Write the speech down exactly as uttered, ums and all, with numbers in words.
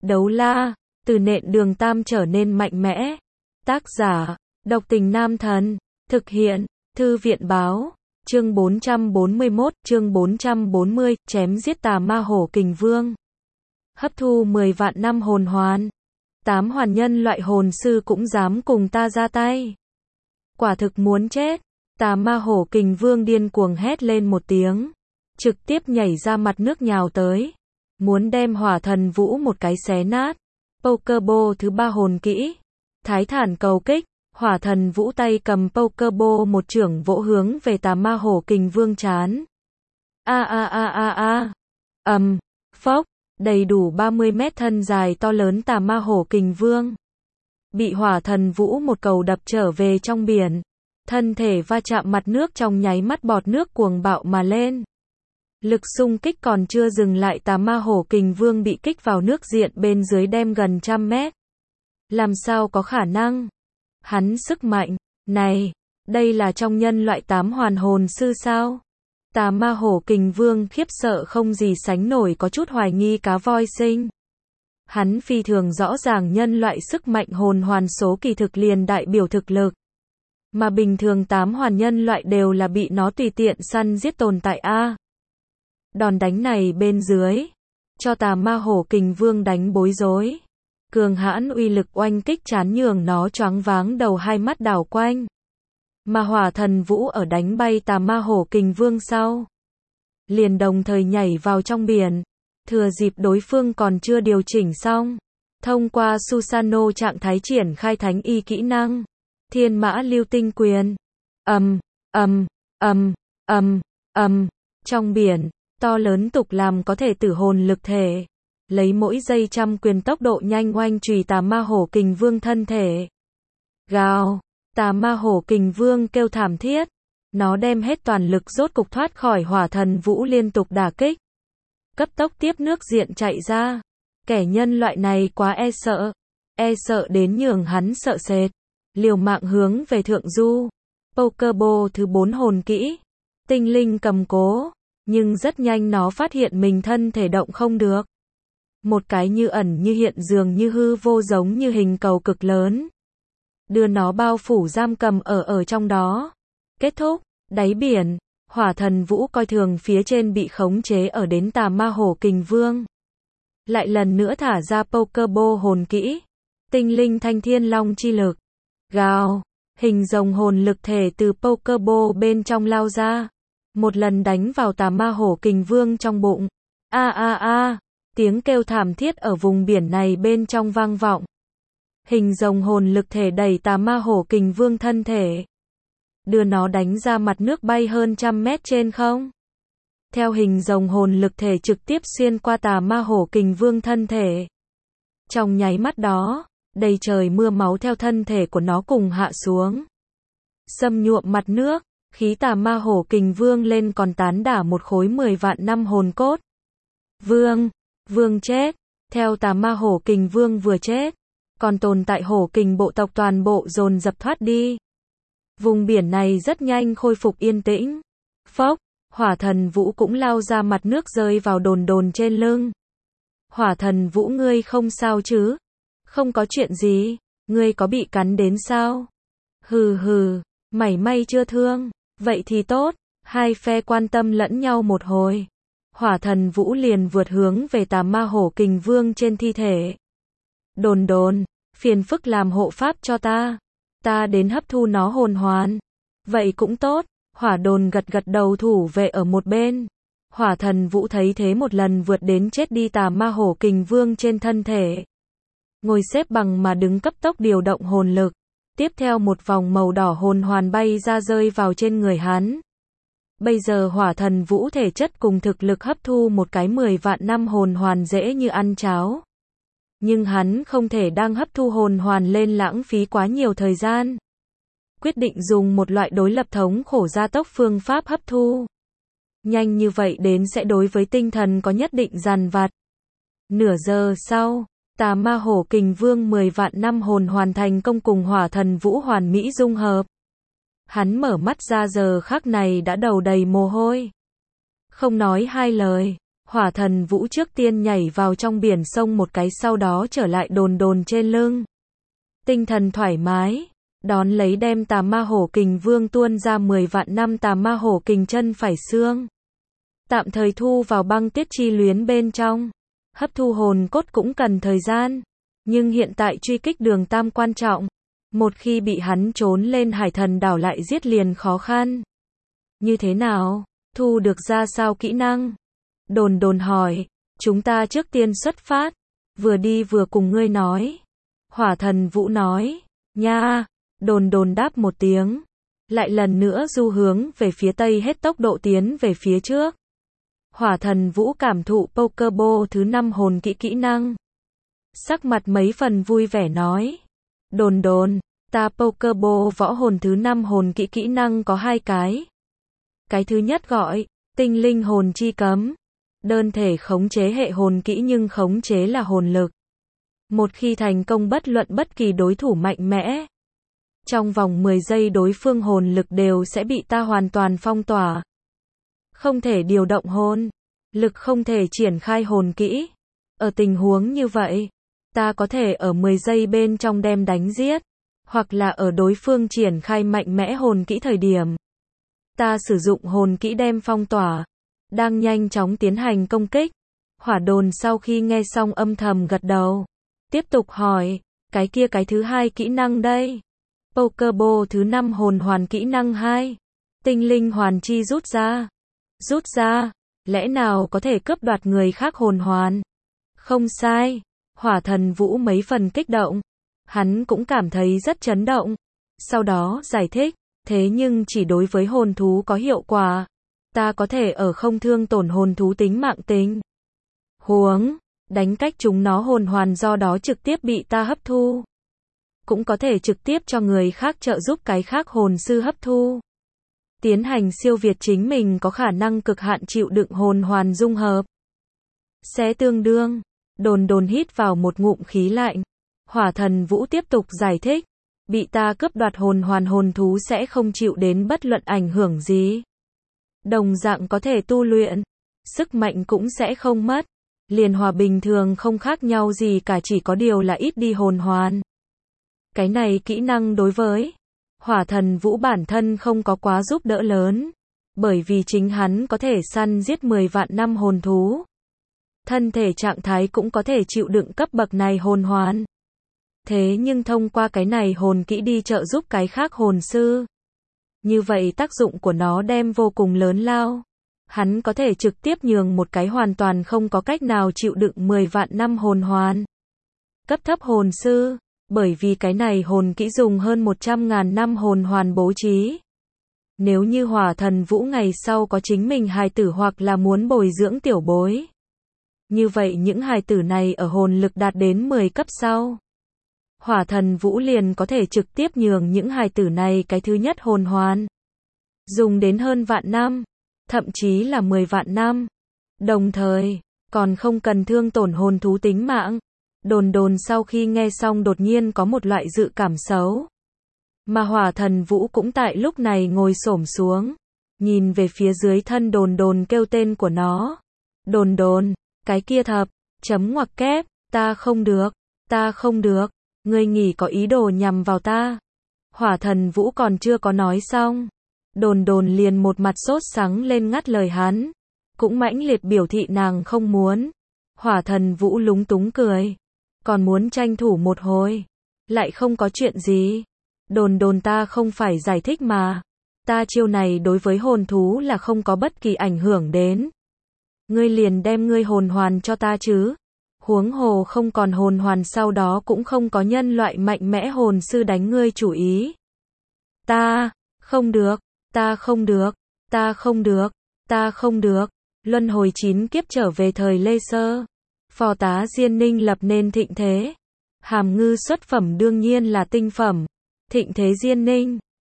Đấu la, từ nện đường tam trở nên mạnh mẽ. Tác giả, độc tình nam thần. Thực hiện, thư viện báo. Chương bốn trăm bốn mươi mốt, chương bốn trăm bốn mươi, chém giết tà ma hổ kình vương. Hấp thu mười vạn năm hồn hoàn. Tám hoàn nhân loại hồn sư cũng dám cùng ta ra tay. Quả thực muốn chết. Tà ma hổ kình vương điên cuồng hét lên một tiếng. Trực tiếp nhảy ra mặt nước nhào tới. Muốn đem hỏa thần vũ một cái xé nát. Pokeball thứ ba hồn kỹ. Thái thản cầu kích. Hỏa thần vũ tay cầm Pokeball một chưởng vỗ hướng về tà ma hổ kình vương chán. A a a a a. Ầm, phốc, đầy đủ ba mươi mét thân dài to lớn tà ma hổ kình vương. Bị hỏa thần vũ một cầu đập trở về trong biển. Thân thể va chạm mặt nước trong nháy mắt bọt nước cuồng bạo mà lên. Lực xung kích còn chưa dừng lại tà ma hổ kình vương bị kích vào nước diện bên dưới đem gần trăm mét. Làm sao có khả năng? Hắn sức mạnh, này, đây là trong nhân loại tám hoàn hồn sư sao? Tà ma hổ kình vương khiếp sợ không gì sánh nổi có chút hoài nghi cá voi sinh. Hắn phi thường rõ ràng nhân loại sức mạnh hồn hoàn số kỳ thực liền đại biểu thực lực. Mà bình thường tám hoàn nhân loại đều là bị nó tùy tiện săn giết tồn tại a. Đòn đánh này bên dưới, cho tà ma hổ kình vương đánh bối rối. Cường hãn uy lực oanh kích chán nhường nó choáng váng đầu hai mắt đảo quanh. Mà hỏa thần vũ ở đánh bay tà ma hổ kình vương sau. Liền đồng thời nhảy vào trong biển. Thừa dịp đối phương còn chưa điều chỉnh xong. Thông qua Susano trạng thái triển khai thánh y kỹ năng. Thiên mã lưu tinh quyền. Ầm, ầm, ầm, ầm, ầm. Trong biển, to lớn tục làm có thể tử hồn lực thể. Lấy mỗi giây trăm quyền tốc độ nhanh oanh chùy tà ma hổ kình vương thân thể. Gào, tà ma hổ kình vương kêu thảm thiết. Nó đem hết toàn lực rốt cục thoát khỏi hỏa thần vũ liên tục đả kích. Cấp tốc tiếp nước diện chạy ra. Kẻ nhân loại này quá e sợ. E sợ đến nhường hắn sợ sệt. Liều mạng hướng về thượng du. Pokeball thứ bốn hồn kỹ. Tinh linh cầm cố. Nhưng rất nhanh nó phát hiện mình thân thể động không được. Một cái như ẩn như hiện dường như hư vô giống như hình cầu cực lớn. Đưa nó bao phủ giam cầm ở ở trong đó. Kết thúc, đáy biển, hỏa thần vũ coi thường phía trên bị khống chế ở đến tà ma hổ kình vương. Lại lần nữa thả ra Pokeball hồn kỹ. Tinh linh thanh thiên long chi lực. Gào, hình rồng hồn lực thể từ Pokeball bên trong lao ra. Một lần đánh vào tà ma hổ kình vương trong bụng. A a a. Tiếng kêu thảm thiết ở vùng biển này bên trong vang vọng. Hình rồng hồn lực thể đẩy tà ma hổ kình vương thân thể. Đưa nó đánh ra mặt nước bay hơn trăm mét trên không. Theo hình rồng hồn lực thể trực tiếp xuyên qua tà ma hổ kình vương thân thể. Trong nháy mắt đó, đầy trời mưa máu theo thân thể của nó cùng hạ xuống. Xâm nhuộm mặt nước, khí tà ma hổ kình vương lên còn tán đả một khối mười vạn năm hồn cốt. Vương. Vương chết, theo tà ma hổ kình vương vừa chết, còn tồn tại hổ kình bộ tộc toàn bộ dồn dập thoát đi. Vùng biển này rất nhanh khôi phục yên tĩnh. Phốc, hỏa thần vũ cũng lao ra mặt nước rơi vào đồn đồn trên lưng. Hỏa thần vũ ngươi không sao chứ? Không có chuyện gì, ngươi có bị cắn đến sao? Hừ hừ, mảy may chưa thương, vậy thì tốt, hai phe quan tâm lẫn nhau một hồi. Hỏa thần vũ liền vượt hướng về tà ma hổ kình vương trên thi thể. Đồn đồn, phiền phức làm hộ pháp cho ta. Ta đến hấp thu nó hồn hoàn. Vậy cũng tốt, hỏa đồn gật gật đầu thủ vệ ở một bên. Hỏa thần vũ thấy thế một lần vượt đến chết đi tà ma hổ kình vương trên thân thể. Ngồi xếp bằng mà đứng cấp tốc điều động hồn lực. Tiếp theo một vòng màu đỏ hồn hoàn bay ra rơi vào trên người hắn. Bây giờ hỏa thần vũ thể chất cùng thực lực hấp thu một cái mười vạn năm hồn hoàn dễ như ăn cháo. Nhưng hắn không thể đang hấp thu hồn hoàn lên lãng phí quá nhiều thời gian. Quyết định dùng một loại đối lập thống khổ gia tốc phương pháp hấp thu. Nhanh như vậy đến sẽ đối với tinh thần có nhất định dằn vặt. Nửa giờ sau, tà ma hổ kình vương mười vạn năm hồn hoàn thành công cùng hỏa thần vũ hoàn mỹ dung hợp. Hắn mở mắt ra giờ khắc này đã đầu đầy mồ hôi. Không nói hai lời, Hỏa Thần Vũ trước tiên nhảy vào trong biển sông một cái, sau đó trở lại đồn đồn trên lưng. Tinh thần thoải mái, đón lấy đem Tà Ma Hổ Kình Vương tuôn ra mười vạn năm Tà Ma Hổ Kình chân phải xương. Tạm thời thu vào băng tiết chi luyến bên trong. Hấp thu hồn cốt cũng cần thời gian. Nhưng hiện tại truy kích Đường Tam quan trọng. Một khi bị hắn trốn lên Hải Thần đảo lại giết liền khó khăn. Như thế nào? Thu được ra sao kỹ năng? Đồn đồn hỏi. Chúng ta trước tiên xuất phát. Vừa đi vừa cùng ngươi nói. Hỏa Thần Vũ nói. Nha. Đồn đồn đáp một tiếng. Lại lần nữa du hướng về phía tây, hết tốc độ tiến về phía trước. Hỏa Thần Vũ cảm thụ Pokeball thứ năm hồn kỹ kỹ năng. Sắc mặt mấy phần vui vẻ nói. Đồn đồn, ta Pokeball võ hồn thứ năm hồn kỹ kỹ năng có hai cái. Cái thứ nhất gọi, tinh linh hồn chi cấm. Đơn thể khống chế hệ hồn kỹ nhưng khống chế là hồn lực. Một khi thành công bất luận bất kỳ đối thủ mạnh mẽ. Trong vòng mười giây đối phương hồn lực đều sẽ bị ta hoàn toàn phong tỏa. Không thể điều động hồn lực, không thể triển khai hồn kỹ. Ở tình huống như vậy, ta có thể ở mười giây bên trong đem đánh giết, hoặc là ở đối phương triển khai mạnh mẽ hồn kỹ thời điểm. Ta sử dụng hồn kỹ đem phong tỏa, đang nhanh chóng tiến hành công kích. Hỏa Đồn sau khi nghe xong âm thầm gật đầu. Tiếp tục hỏi, cái kia cái thứ hai kỹ năng đây? Pokeball thứ năm hồn hoàn kỹ năng hai. Tinh linh hoàn chi rút ra. Rút ra, lẽ nào có thể cướp đoạt người khác hồn hoàn? Không sai. Hỏa Thần Vũ mấy phần kích động. Hắn cũng cảm thấy rất chấn động. Sau đó giải thích, thế nhưng chỉ đối với hồn thú có hiệu quả. Ta có thể ở không thương tổn hồn thú tính mạng tình huống, đánh cách chúng nó hồn hoàn, do đó trực tiếp bị ta hấp thu. Cũng có thể trực tiếp cho người khác trợ giúp cái khác hồn sư hấp thu. Tiến hành siêu việt chính mình có khả năng cực hạn chịu đựng hồn hoàn dung hợp. Sẽ tương đương. Đồn đồn hít vào một ngụm khí lạnh. Hỏa Thần Vũ tiếp tục giải thích. Bị ta cướp đoạt hồn hoàn, hồn thú sẽ không chịu đến bất luận ảnh hưởng gì. Đồng dạng có thể tu luyện. Sức mạnh cũng sẽ không mất. Liền hòa bình thường không khác nhau gì cả, chỉ có điều là ít đi hồn hoàn. Cái này kỹ năng đối với Hỏa Thần Vũ bản thân không có quá giúp đỡ lớn. Bởi vì chính hắn có thể săn giết mười vạn năm hồn thú. Thân thể trạng thái cũng có thể chịu đựng cấp bậc này hồn hoàn. Thế nhưng thông qua cái này hồn kỹ đi trợ giúp cái khác hồn sư. Như vậy tác dụng của nó đem vô cùng lớn lao. Hắn có thể trực tiếp nhường một cái hoàn toàn không có cách nào chịu đựng mười vạn năm hồn hoàn. Cấp thấp hồn sư. Bởi vì cái này hồn kỹ dùng hơn một trăm ngàn năm hồn hoàn bố trí. Nếu như Hỏa Thần Vũ ngày sau có chính mình hài tử hoặc là muốn bồi dưỡng tiểu bối. Như vậy những hài tử này ở hồn lực đạt đến mười cấp sau. Hỏa Thần Vũ liền có thể trực tiếp nhường những hài tử này cái thứ nhất hồn hoàn. Dùng đến hơn vạn năm. Thậm chí là mười vạn năm. Đồng thời, còn không cần thương tổn hồn thú tính mạng. Đồn đồn sau khi nghe xong đột nhiên có một loại dự cảm xấu. Mà Hỏa Thần Vũ cũng tại lúc này ngồi xổm xuống. Nhìn về phía dưới thân đồn đồn kêu tên của nó. Đồn đồn, cái kia thập, chấm ngoặc kép, ta không được, ta không được, ngươi nghỉ có ý đồ nhằm vào ta. Hỏa Thần Vũ còn chưa có nói xong. Đồn đồn liền một mặt sốt sắng lên ngắt lời hắn. Cũng mãnh liệt biểu thị nàng không muốn. Hỏa Thần Vũ lúng túng cười. Còn muốn tranh thủ một hồi. Lại không có chuyện gì. Đồn đồn ta không phải giải thích mà. Ta chiêu này đối với hồn thú là không có bất kỳ ảnh hưởng đến. Ngươi liền đem ngươi hồn hoàn cho ta chứ. Huống hồ không còn hồn hoàn, sau đó cũng không có nhân loại mạnh mẽ hồn sư đánh ngươi chủ ý. Ta, không được, ta không được, ta không được, ta không được. Luân hồi chín kiếp trở về thời Lê Sơ. Phò tá Diên Ninh lập nên thịnh thế. Hàm ngư xuất phẩm đương nhiên là tinh phẩm. Thịnh thế Diên Ninh.